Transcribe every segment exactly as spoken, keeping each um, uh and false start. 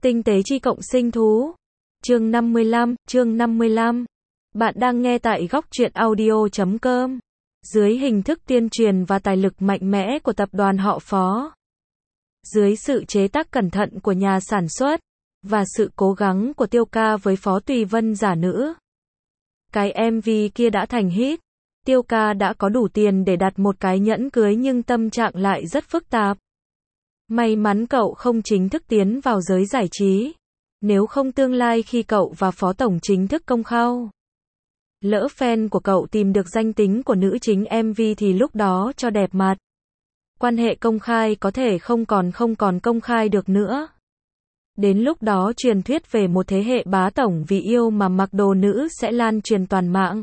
Tinh tế chi cộng sinh thú. Chương năm mươi lăm, chương năm mươi lăm. Bạn đang nghe tại góc truyện audio chấm com. Dưới hình thức tuyên truyền và tài lực mạnh mẽ của tập đoàn họ Phó. Dưới sự chế tác cẩn thận của nhà sản xuất, và sự cố gắng của Tiêu Ca với Phó Tùy Vân giả nữ. Cái em vê kia đã thành hit. Tiêu Ca đã có đủ tiền để đặt một cái nhẫn cưới nhưng tâm trạng lại rất phức tạp. May mắn cậu không chính thức tiến vào giới giải trí. Nếu không tương lai khi cậu và Phó Tổng chính thức công khai, lỡ fan của cậu tìm được danh tính của nữ chính em vê thì lúc đó cho đẹp mặt. Quan hệ công khai có thể không còn không còn công khai được nữa. Đến lúc đó truyền thuyết về một thế hệ bá tổng vì yêu mà mặc đồ nữ sẽ lan truyền toàn mạng.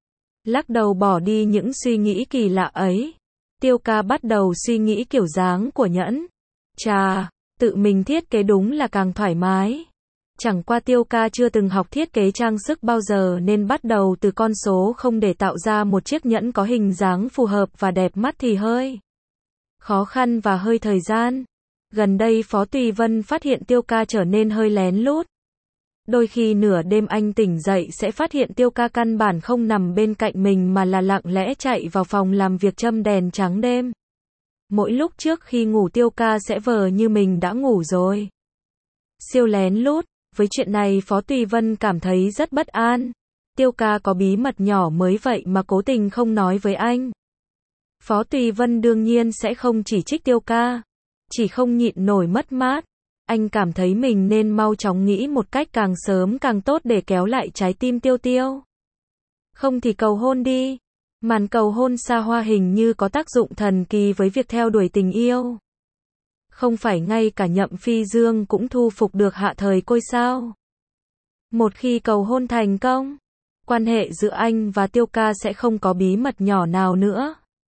Lắc đầu bỏ đi những suy nghĩ kỳ lạ ấy. Tiêu Ca bắt đầu suy nghĩ kiểu dáng của nhẫn. Chà, tự mình thiết kế đúng là càng thoải mái. Chẳng qua Tiêu Ca chưa từng học thiết kế trang sức bao giờ nên bắt đầu từ con số không để tạo ra một chiếc nhẫn có hình dáng phù hợp và đẹp mắt thì hơi khó khăn và hơi thời gian. Gần đây Phó Tùy Vân phát hiện Tiêu Ca trở nên hơi lén lút. Đôi khi nửa đêm anh tỉnh dậy sẽ phát hiện Tiêu Ca căn bản không nằm bên cạnh mình mà là lặng lẽ chạy vào phòng làm việc châm đèn trắng đêm. Mỗi lúc trước khi ngủ Tiêu Ca sẽ vờ như mình đã ngủ rồi. Siêu lén lút, với chuyện này Phó Tùy Vân cảm thấy rất bất an. Tiêu Ca có bí mật nhỏ mới vậy mà cố tình không nói với anh. Phó Tùy Vân đương nhiên sẽ không chỉ trích Tiêu Ca, chỉ không nhịn nổi mất mát. Anh cảm thấy mình nên mau chóng nghĩ một cách càng sớm càng tốt để kéo lại trái tim Tiêu Tiêu. Không thì cầu hôn đi. Màn cầu hôn xa hoa hình như có tác dụng thần kỳ với việc theo đuổi tình yêu. Không phải ngay cả Nhậm Phi Dương cũng thu phục được Hạ Thời Côi sao? Một khi cầu hôn thành công, quan hệ giữa anh và Tiêu Ca sẽ không có bí mật nhỏ nào nữa.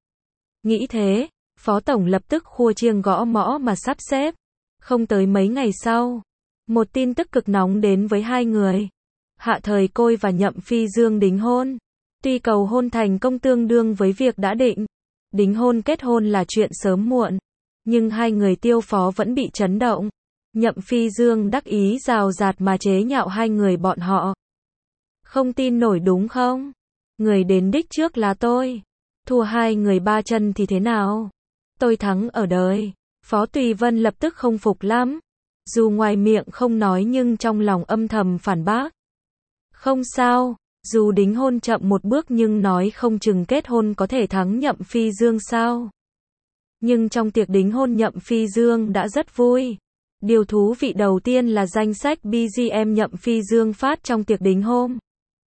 Nghĩ thế, Phó Tổng lập tức khua chiêng gõ mõ mà sắp xếp. Không tới mấy ngày sau, một tin tức cực nóng đến với hai người. Hạ Thời Côi và Nhậm Phi Dương đính hôn. Tuy cầu hôn thành công tương đương với việc đã định, đính hôn kết hôn là chuyện sớm muộn, nhưng hai người Tiêu Phó vẫn bị chấn động. Nhậm Phi Dương đắc ý rào rạt mà chế nhạo hai người bọn họ. Không tin nổi đúng không? Người đến đích trước là tôi. Thua hai người ba chân thì thế nào? Tôi thắng ở đời. Phó Tùy Vân lập tức không phục lắm. Dù ngoài miệng không nói nhưng trong lòng âm thầm phản bác. Không sao, dù đính hôn chậm một bước nhưng nói không chừng kết hôn có thể thắng Nhậm Phi Dương sao? Nhưng trong tiệc đính hôn Nhậm Phi Dương đã rất vui. Điều thú vị đầu tiên là danh sách bê giê em Nhậm Phi Dương phát trong tiệc đính hôn.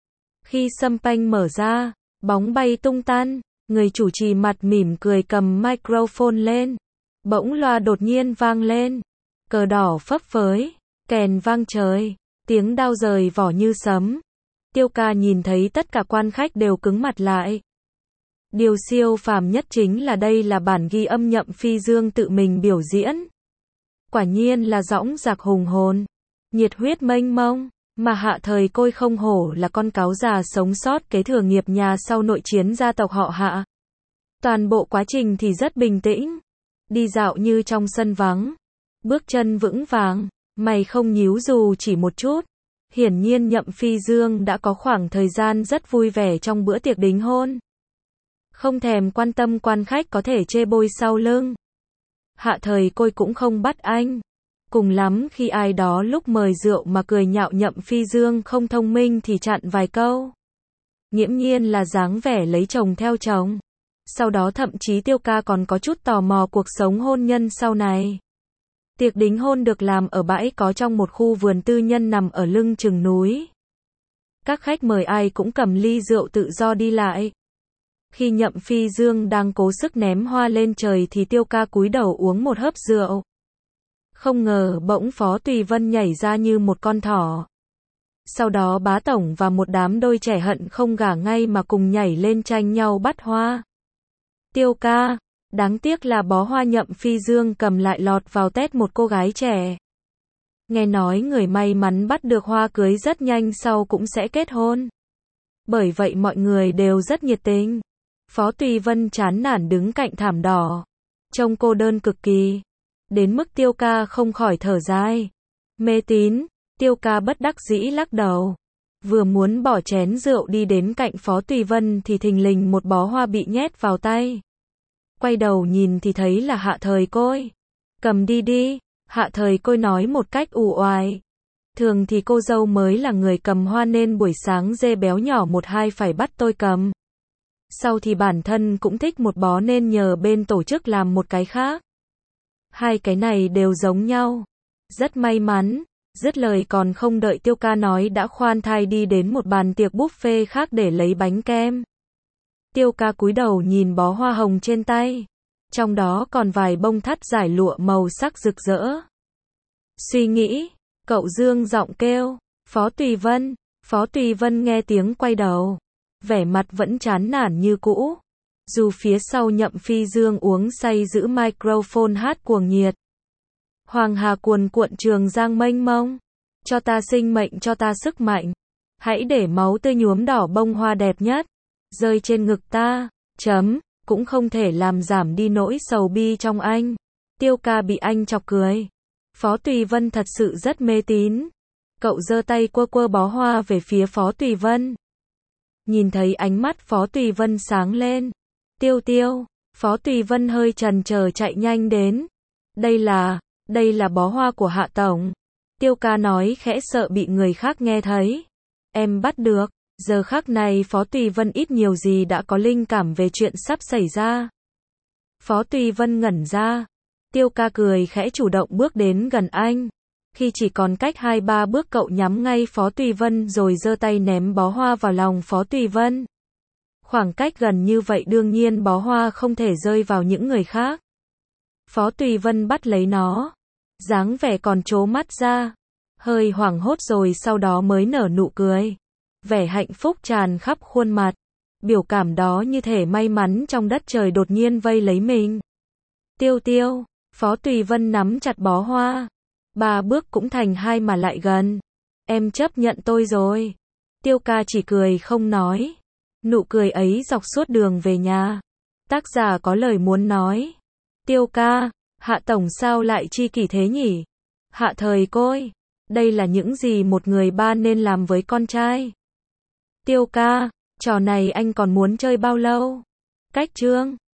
Khi champagne mở ra, bóng bay tung tan, người chủ trì mặt mỉm cười cầm microphone lên. Bỗng loa đột nhiên vang lên. Cờ đỏ phấp phới, kèn vang trời, tiếng đao rời vỏ như sấm. Tiêu Ca nhìn thấy tất cả quan khách đều cứng mặt lại. Điều siêu phàm nhất chính là đây là bản ghi âm Nhậm Phi Dương tự mình biểu diễn. Quả nhiên là dõng dạc hùng hồn, nhiệt huyết mênh mông, mà Hạ Thời Côi không hổ là con cáo già sống sót kế thừa nghiệp nhà sau nội chiến gia tộc họ Hạ. Toàn bộ quá trình thì rất bình tĩnh, đi dạo như trong sân vắng, bước chân vững vàng, mày không nhíu dù chỉ một chút. Hiển nhiên Nhậm Phi Dương đã có khoảng thời gian rất vui vẻ trong bữa tiệc đính hôn. Không thèm quan tâm quan khách có thể chê bôi sau lưng. Hạ Thời Côi cũng không bắt anh. Cùng lắm khi ai đó lúc mời rượu mà cười nhạo Nhậm Phi Dương không thông minh thì chặn vài câu. Nghiễm nhiên là dáng vẻ lấy chồng theo chồng. Sau đó thậm chí Tiêu Ca còn có chút tò mò cuộc sống hôn nhân sau này. Tiệc đính hôn được làm ở bãi có trong một khu vườn tư nhân nằm ở lưng chừng núi. Các khách mời ai cũng cầm ly rượu tự do đi lại. Khi Nhậm Phi Dương đang cố sức ném hoa lên trời thì Tiêu Ca cúi đầu uống một hớp rượu. Không ngờ bỗng Phó Tùy Vân nhảy ra như một con thỏ. Sau đó bá tổng và một đám đôi trẻ hận không gả ngay mà cùng nhảy lên tranh nhau bắt hoa. Tiêu Ca, đáng tiếc là bó hoa Nhậm Phi Dương cầm lại lọt vào tét một cô gái trẻ. Nghe nói người may mắn bắt được hoa cưới rất nhanh sau cũng sẽ kết hôn. Bởi vậy mọi người đều rất nhiệt tình. Phó Tùy Vân chán nản đứng cạnh thảm đỏ. Trông cô đơn cực kỳ. Đến mức Tiêu Ca không khỏi thở dài. Mê tín, Tiêu ca bất đắc dĩ lắc đầu. Vừa muốn bỏ chén rượu đi đến cạnh Phó Tùy Vân thì thình lình một bó hoa bị nhét vào tay. Quay đầu nhìn thì thấy là Hạ Thời Côi. Cầm đi đi, Hạ Thời Côi nói một cách ù oài. Thường thì cô dâu mới là người cầm hoa nên buổi sáng dê béo nhỏ một hai phải bắt tôi cầm. Sau thì bản thân cũng thích một bó nên nhờ bên tổ chức làm một cái khác. Hai cái này đều giống nhau. Rất may mắn. Dứt lời còn không đợi Tiêu ca nói đã khoan thai đi đến một bàn tiệc buffet khác để lấy bánh kem. Tiêu ca cúi đầu nhìn bó hoa hồng trên tay. Trong đó còn vài bông thắt dải lụa màu sắc rực rỡ. Suy nghĩ, cậu dương giọng kêu, Phó Tùy Vân. Phó Tùy Vân nghe tiếng quay đầu. Vẻ mặt vẫn chán nản như cũ. Dù phía sau Nhậm Phi Dương uống say giữ microphone hát cuồng nhiệt. Hoàng hà cuồn cuộn trường giang mênh mông. Cho ta sinh mệnh, cho ta sức mạnh. Hãy để máu tươi nhuốm đỏ bông hoa đẹp nhất. Rơi trên ngực ta. Chấm. Cũng không thể làm giảm đi nỗi sầu bi trong anh. Tiêu ca bị anh chọc cười. Phó Tùy Vân thật sự rất mê tín. Cậu giơ tay quơ quơ bó hoa về phía Phó Tùy Vân. Nhìn thấy ánh mắt Phó Tùy Vân sáng lên. Tiêu tiêu. Phó Tùy Vân hơi chần chờ chạy nhanh đến. Đây là, đây là bó hoa của Hạ Tổng. Tiêu ca nói khẽ sợ bị người khác nghe thấy. Em bắt được. Giờ khắc này Phó Tùy Vân ít nhiều gì đã có linh cảm về chuyện sắp xảy ra. Phó Tùy Vân ngẩn ra. Tiêu ca cười khẽ chủ động bước đến gần anh. Khi chỉ còn cách hai ba bước cậu nhắm ngay Phó Tùy Vân rồi giơ tay ném bó hoa vào lòng Phó Tùy Vân. Khoảng cách gần như vậy đương nhiên bó hoa không thể rơi vào những người khác. Phó Tùy Vân bắt lấy nó. Dáng vẻ còn trố mắt ra. Hơi hoảng hốt rồi sau đó mới nở nụ cười. Vẻ hạnh phúc tràn khắp khuôn mặt. Biểu cảm đó như thể may mắn trong đất trời đột nhiên vây lấy mình. Tiêu tiêu. Phó Tùy Vân nắm chặt bó hoa. Ba bước cũng thành hai mà lại gần. Em chấp nhận tôi rồi. Tiêu ca chỉ cười không nói. Nụ cười ấy dọc suốt đường về nhà. Tác giả có lời muốn nói. Tiêu ca, Hạ Tổng sao lại chi kỷ thế nhỉ? Hạ Thời Côi, đây là những gì một người ba nên làm với con trai. Tiêu ca, trò này anh còn muốn chơi bao lâu? Cách chương